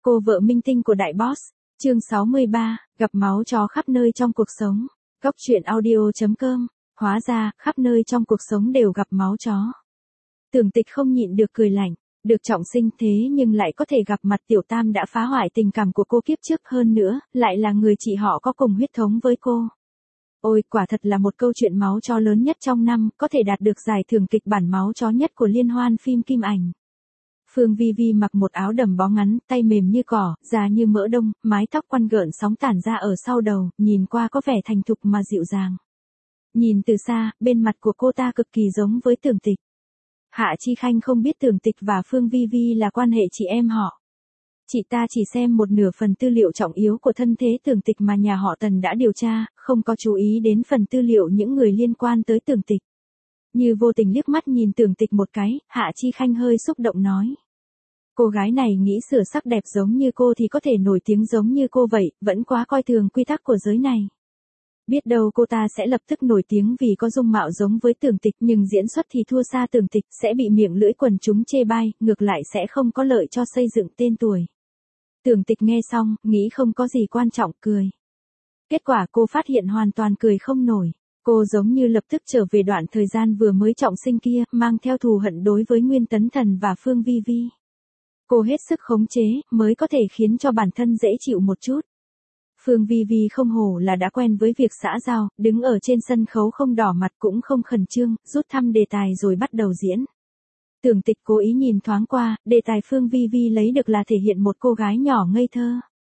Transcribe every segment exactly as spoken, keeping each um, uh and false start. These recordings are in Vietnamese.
Cô vợ minh tinh của đại boss. Chương sáu mươi ba, gặp máu chó khắp nơi trong cuộc sống. Cốc truyện audio chấm com. Hóa ra, khắp nơi trong cuộc sống đều gặp máu chó. Tưởng Tịch không nhịn được cười lạnh. Được trọng sinh thế nhưng lại có thể gặp mặt Tiểu Tam đã phá hoại tình cảm của cô kiếp trước, hơn nữa, lại là người chị họ có cùng huyết thống với cô. Ôi, quả thật là một câu chuyện máu chó lớn nhất trong năm, có thể đạt được giải thưởng kịch bản máu chó nhất của liên hoan phim Kim Ảnh. Phương Vi Vi mặc một áo đầm bó ngắn, tay mềm như cỏ, da như mỡ đông, mái tóc quăn gợn sóng tản ra ở sau đầu, nhìn qua có vẻ thành thục mà dịu dàng. Nhìn từ xa, bên mặt của cô ta cực kỳ giống với Tưởng Tịch. Hạ Chi Khanh không biết Tưởng Tịch và Phương Vi Vi là quan hệ chị em họ. Chị ta chỉ xem một nửa phần tư liệu trọng yếu của thân thế Tưởng Tịch mà nhà họ Tần đã điều tra, không có chú ý đến phần tư liệu những người liên quan tới Tưởng Tịch. Như vô tình liếc mắt nhìn Tưởng Tịch một cái, Hạ Chi Khanh hơi xúc động nói. Cô gái này nghĩ sửa sắc đẹp giống như cô thì có thể nổi tiếng giống như cô vậy, vẫn quá coi thường quy tắc của giới này. Biết đâu cô ta sẽ lập tức nổi tiếng vì có dung mạo giống với Tưởng Tịch, nhưng diễn xuất thì thua xa Tưởng Tịch, sẽ bị miệng lưỡi quần chúng chê bai, ngược lại sẽ không có lợi cho xây dựng tên tuổi. Tưởng Tịch nghe xong, nghĩ không có gì quan trọng, cười. Kết quả cô phát hiện hoàn toàn cười không nổi. Cô giống như lập tức trở về đoạn thời gian vừa mới trọng sinh kia, mang theo thù hận đối với Nguyên Tấn Thần và Phương Vi Vi. Cô hết sức khống chế, mới có thể khiến cho bản thân dễ chịu một chút. Phương Vi Vi không hổ là đã quen với việc xã giao, đứng ở trên sân khấu không đỏ mặt cũng không khẩn trương, rút thăm đề tài rồi bắt đầu diễn. Tưởng Tịch cố ý nhìn thoáng qua, đề tài Phương Vi Vi lấy được là thể hiện một cô gái nhỏ ngây thơ.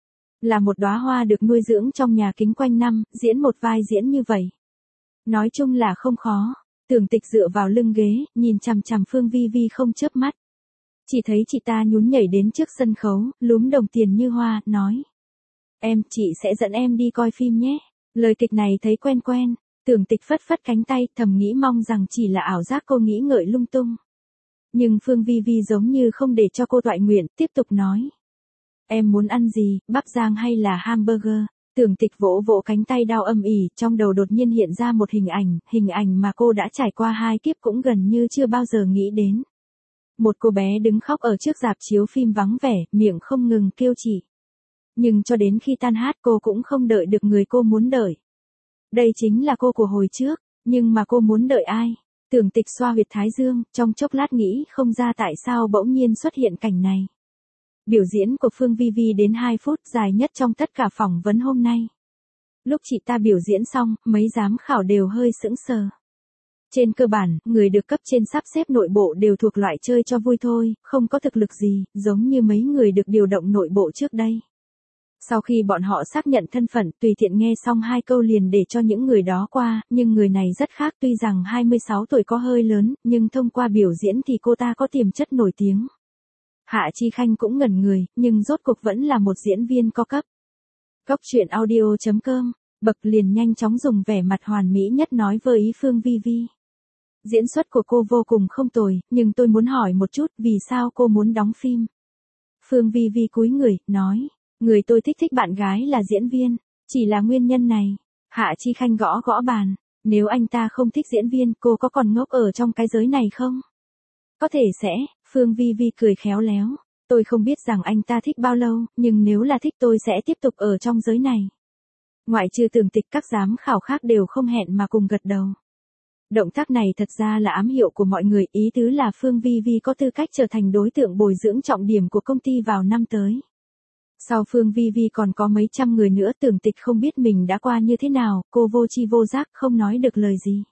Là một đóa hoa được nuôi dưỡng trong nhà kính quanh năm, diễn một vai diễn như vậy. Nói chung là không khó. Tưởng Tịch dựa vào lưng ghế, nhìn chằm chằm Phương Vi Vi không chớp mắt. Chỉ thấy chị ta nhún nhảy đến trước sân khấu, lúm đồng tiền như hoa, nói. Em, chị sẽ dẫn em đi coi phim nhé. Lời kịch này thấy quen quen. Tưởng Tịch phất phất cánh tay, thầm nghĩ mong rằng chỉ là ảo giác cô nghĩ ngợi lung tung. Nhưng Phương Vi Vi giống như không để cho cô toại nguyện, tiếp tục nói. Em muốn ăn gì, bắp rang hay là hamburger? Tưởng Tịch vỗ vỗ cánh tay đau âm ỉ, trong đầu đột nhiên hiện ra một hình ảnh, hình ảnh mà cô đã trải qua hai kiếp cũng gần như chưa bao giờ nghĩ đến. Một cô bé đứng khóc ở trước rạp chiếu phim vắng vẻ, miệng không ngừng kêu chỉ. Nhưng cho đến khi tan hát cô cũng không đợi được người cô muốn đợi. Đây chính là cô của hồi trước, nhưng mà cô muốn đợi ai? Tưởng Tịch xoa huyệt thái dương, trong chốc lát nghĩ không ra tại sao bỗng nhiên xuất hiện cảnh này. Biểu diễn của Phương Vi Vi đến hai phút, dài nhất trong tất cả phỏng vấn hôm nay. Lúc chị ta biểu diễn xong, mấy giám khảo đều hơi sững sờ. Trên cơ bản, người được cấp trên sắp xếp nội bộ đều thuộc loại chơi cho vui thôi, không có thực lực gì, giống như mấy người được điều động nội bộ trước đây. Sau khi bọn họ xác nhận thân phận, tùy tiện nghe xong hai câu liền để cho những người đó qua, nhưng người này rất khác, tuy rằng hai mươi sáu tuổi có hơi lớn, nhưng thông qua biểu diễn thì cô ta có tiềm chất nổi tiếng. Hạ Chi Khanh cũng ngẩn người, nhưng rốt cuộc vẫn là một diễn viên có cấp. Cốc truyện audio chấm com, bậc liền nhanh chóng dùng vẻ mặt hoàn mỹ nhất nói với ý Phương Vi Vi. Diễn xuất của cô vô cùng không tồi, nhưng tôi muốn hỏi một chút, vì sao cô muốn đóng phim? Phương Vi Vi cúi người, nói, người tôi thích thích bạn gái là diễn viên, chỉ là nguyên nhân này. Hạ Chi Khanh gõ gõ bàn, nếu anh ta không thích diễn viên, cô có còn ngốc ở trong cái giới này không? Có thể sẽ, Phương Vi Vi cười khéo léo, tôi không biết rằng anh ta thích bao lâu, nhưng nếu là thích tôi sẽ tiếp tục ở trong giới này. Ngoại trừ Tưởng Tịch, các giám khảo khác đều không hẹn mà cùng gật đầu. Động tác này thật ra là ám hiệu của mọi người, ý tứ là Phương Vi Vi có tư cách trở thành đối tượng bồi dưỡng trọng điểm của công ty vào năm tới. Sau Phương Vi Vi còn có mấy trăm người nữa, Tưởng Tịch không biết mình đã qua như thế nào, cô vô tri vô giác không nói được lời gì.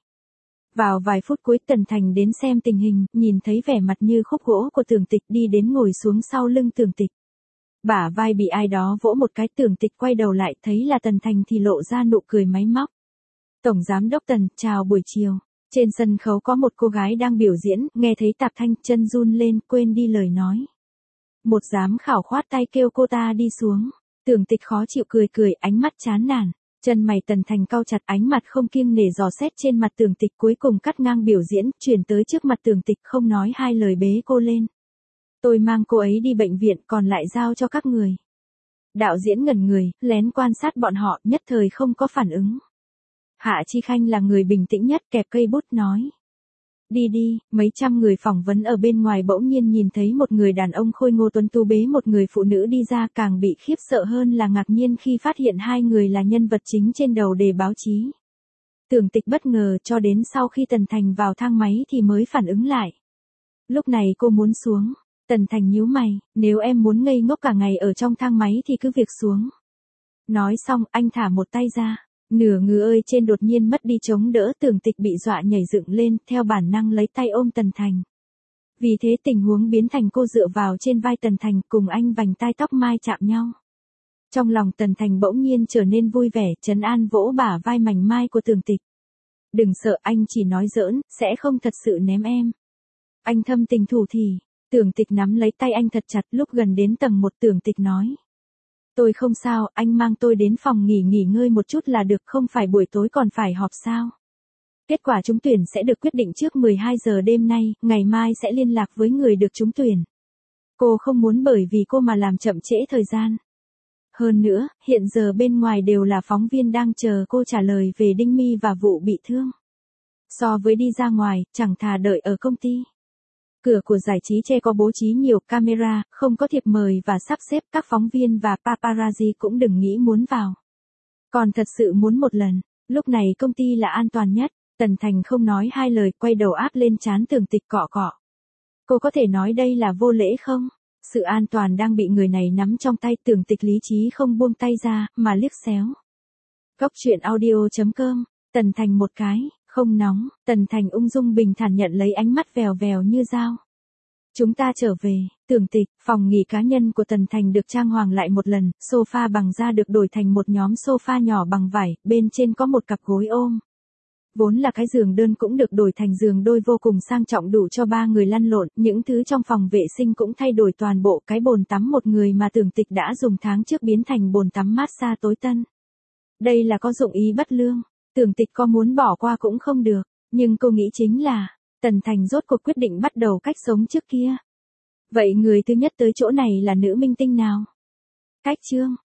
Vào vài phút cuối Tần Thành đến xem tình hình, nhìn thấy vẻ mặt như khúc gỗ của Tưởng Tịch đi đến ngồi xuống sau lưng Tưởng Tịch. Bả vai bị ai đó vỗ một cái, Tưởng Tịch quay đầu lại thấy là Tần Thành thì lộ ra nụ cười máy móc. Tổng giám đốc Tần, chào buổi chiều. Trên sân khấu có một cô gái đang biểu diễn, nghe thấy tạp thanh chân run lên, quên đi lời nói. Một giám khảo khoát tay kêu cô ta đi xuống. Tưởng Tịch khó chịu cười cười, ánh mắt chán nản. Chân mày Tần Thành cau chặt, ánh mặt không kiêng nể dò xét trên mặt Tưởng Tịch, cuối cùng cắt ngang biểu diễn, chuyển tới trước mặt Tưởng Tịch, không nói hai lời bế cô lên. Tôi mang cô ấy đi bệnh viện, còn lại giao cho các người. Đạo diễn ngẩn người, lén quan sát bọn họ, nhất thời không có phản ứng. Hạ Chi Khanh là người bình tĩnh nhất, kẹp cây bút nói. Đi đi, mấy trăm người phỏng vấn ở bên ngoài bỗng nhiên nhìn thấy một người đàn ông khôi ngô tuấn tú bế một người phụ nữ đi ra, càng bị khiếp sợ hơn là ngạc nhiên khi phát hiện hai người là nhân vật chính trên đầu đề báo chí. Tưởng Tịch bất ngờ cho đến sau khi Tần Thành vào thang máy thì mới phản ứng lại. Lúc này cô muốn xuống. Tần Thành nhíu mày, nếu em muốn ngây ngốc cả ngày ở trong thang máy thì cứ việc xuống. Nói xong anh thả một tay ra. Nửa người ơi trên đột nhiên mất đi chống đỡ, Tưởng Tịch bị dọa nhảy dựng lên, theo bản năng lấy tay ôm Tần Thành. Vì thế tình huống biến thành cô dựa vào trên vai Tần Thành cùng anh vành tai tóc mai chạm nhau. Trong lòng Tần Thành bỗng nhiên trở nên vui vẻ, trấn an vỗ bả vai mảnh mai của Tưởng Tịch. Đừng sợ, anh chỉ nói giỡn, sẽ không thật sự ném em. Anh thâm tình thủ thỉ. Tưởng Tịch nắm lấy tay anh thật chặt, lúc gần đến tầng một Tưởng Tịch nói. Tôi không sao, anh mang tôi đến phòng nghỉ nghỉ ngơi một chút là được, không phải buổi tối còn phải họp sao. Kết quả trúng tuyển sẽ được quyết định trước mười hai giờ đêm nay, ngày mai sẽ liên lạc với người được trúng tuyển. Cô không muốn bởi vì cô mà làm chậm trễ thời gian. Hơn nữa, hiện giờ bên ngoài đều là phóng viên đang chờ cô trả lời về Đinh My và vụ bị thương. So với đi ra ngoài, chẳng thà đợi ở công ty. Cửa của giải trí che có bố trí nhiều camera, không có thiệp mời và sắp xếp, các phóng viên và paparazzi cũng đừng nghĩ muốn vào. Còn thật sự muốn một lần, lúc này công ty là an toàn nhất. Tần Thành không nói hai lời, quay đầu áp lên trán Tưởng Tịch cọ cọ. Cô có thể nói đây là vô lễ không? Sự an toàn đang bị người này nắm trong tay, Tưởng Tịch lý trí không buông tay ra, mà liếc xéo. Góc truyện audio chấm com, Tần Thành một cái, không nóng, Tần Thành ung dung bình thản nhận lấy ánh mắt vèo vèo như dao. Chúng ta trở về, Tưởng Tịch, phòng nghỉ cá nhân của Tần Thành được trang hoàng lại một lần, sofa bằng da được đổi thành một nhóm sofa nhỏ bằng vải, bên trên có một cặp gối ôm. Vốn là cái giường đơn cũng được đổi thành giường đôi vô cùng sang trọng đủ cho ba người lăn lộn, những thứ trong phòng vệ sinh cũng thay đổi toàn bộ, cái bồn tắm một người mà Tưởng Tịch đã dùng tháng trước biến thành bồn tắm massage tối tân. Đây là có dụng ý bất lương, Tưởng Tịch có muốn bỏ qua cũng không được, nhưng cô nghĩ chính là, Tần Thành rốt cuộc quyết định bắt đầu cách sống trước kia. Vậy người thứ nhất tới chỗ này là nữ minh tinh nào? Cách chương